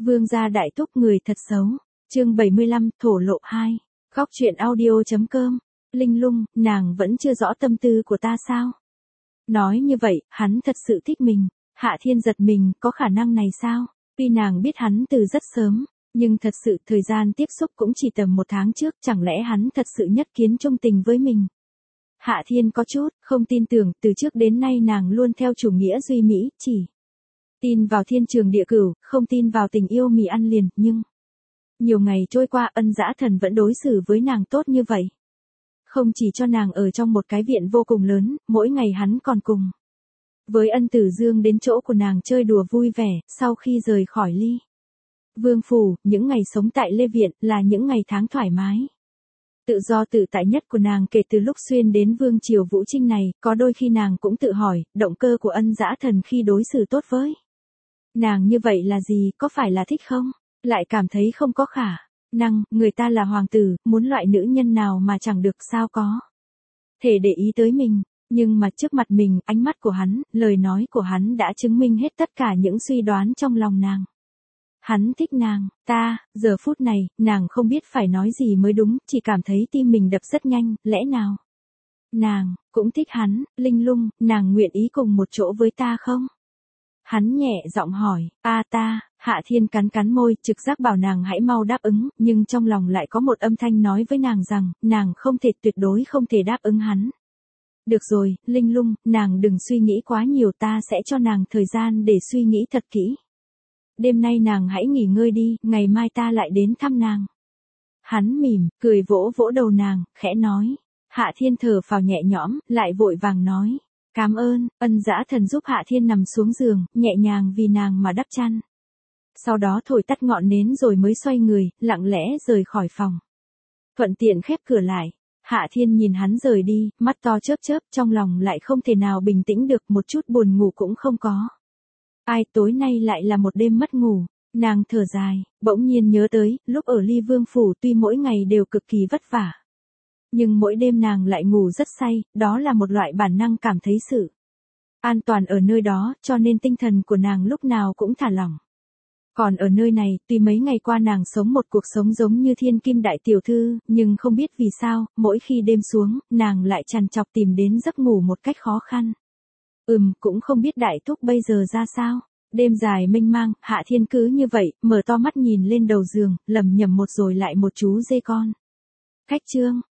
Vương gia đại thúc người thật xấu. Chương 75, thổ lộ 2. Góc truyện audio.com. Linh Lung, nàng vẫn chưa rõ tâm tư của ta sao? Nói như vậy, hắn thật sự thích mình. Hạ Thiên giật mình, có khả năng này sao? Tuy nàng biết hắn từ rất sớm, nhưng thật sự thời gian tiếp xúc cũng chỉ tầm 1 tháng trước, chẳng lẽ hắn thật sự nhất kiến trung tình với mình? Hạ Thiên có chút không tin tưởng, từ trước đến nay nàng luôn theo chủ nghĩa duy mỹ, chỉ tin vào thiên trường địa cửu, không tin vào tình yêu mì ăn liền, nhưng nhiều ngày trôi qua Ân Dã Thần vẫn đối xử với nàng tốt như vậy. Không chỉ cho nàng ở trong một cái viện vô cùng lớn, mỗi ngày hắn còn cùng với Ân Tử Dương đến chỗ của nàng chơi đùa vui vẻ, sau khi rời khỏi Ly Vương phủ, những ngày sống tại Lê Viện là những ngày tháng thoải mái. Tự do tự tại nhất của nàng kể từ lúc xuyên đến Vương triều Vũ Trinh này, có đôi khi nàng cũng tự hỏi, động cơ của Ân Dã Thần khi đối xử tốt với nàng như vậy là gì, có phải là thích không? Lại cảm thấy không có khả năng, người ta là hoàng tử, muốn loại nữ nhân nào mà chẳng được, sao có thể để ý tới mình. Nhưng mà trước mặt mình, ánh mắt của hắn, lời nói của hắn đã chứng minh hết tất cả những suy đoán trong lòng nàng. Hắn thích nàng, giờ phút này, nàng không biết phải nói gì mới đúng, chỉ cảm thấy tim mình đập rất nhanh, lẽ nào nàng cũng thích hắn? Linh Lung, nàng nguyện ý cùng một chỗ với ta không? Hắn nhẹ giọng hỏi. Hạ Thiên cắn cắn môi, trực giác bảo nàng hãy mau đáp ứng, nhưng trong lòng lại có một âm thanh nói với nàng rằng, nàng không thể, tuyệt đối không thể đáp ứng hắn. Được rồi, Linh Lung, nàng đừng suy nghĩ quá nhiều, ta sẽ cho nàng thời gian để suy nghĩ thật kỹ. Đêm nay nàng hãy nghỉ ngơi đi, ngày mai ta lại đến thăm nàng. Hắn mỉm, cười vỗ vỗ đầu nàng, khẽ nói. Hạ Thiên thở phào nhẹ nhõm, lại vội vàng nói. Cảm ơn. Ân Dã Thần giúp Hạ Thiên nằm xuống giường, nhẹ nhàng vì nàng mà đắp chăn. Sau đó thổi tắt ngọn nến rồi mới xoay người, lặng lẽ rời khỏi phòng. Thuận tiện khép cửa lại. Hạ Thiên nhìn hắn rời đi, mắt to chớp chớp, trong lòng lại không thể nào bình tĩnh được, một chút buồn ngủ cũng không có. Ai, tối nay lại là một đêm mất ngủ. Nàng thở dài, bỗng nhiên nhớ tới, lúc ở Ly Vương phủ tuy mỗi ngày đều cực kỳ vất vả, nhưng mỗi đêm nàng lại ngủ rất say, đó là một loại bản năng cảm thấy sự an toàn ở nơi đó, cho nên tinh thần của nàng lúc nào cũng thả lỏng. Còn ở nơi này, tuy mấy ngày qua nàng sống một cuộc sống giống như thiên kim đại tiểu thư, nhưng không biết vì sao, mỗi khi đêm xuống, nàng lại trằn trọc tìm đến giấc ngủ một cách khó khăn. Cũng không biết đại thúc bây giờ ra sao. Đêm dài mênh mang, Hạ Thiên cứ như vậy, mở to mắt nhìn lên đầu giường, lẩm nhẩm một rồi lại một chú dê con. Cách chương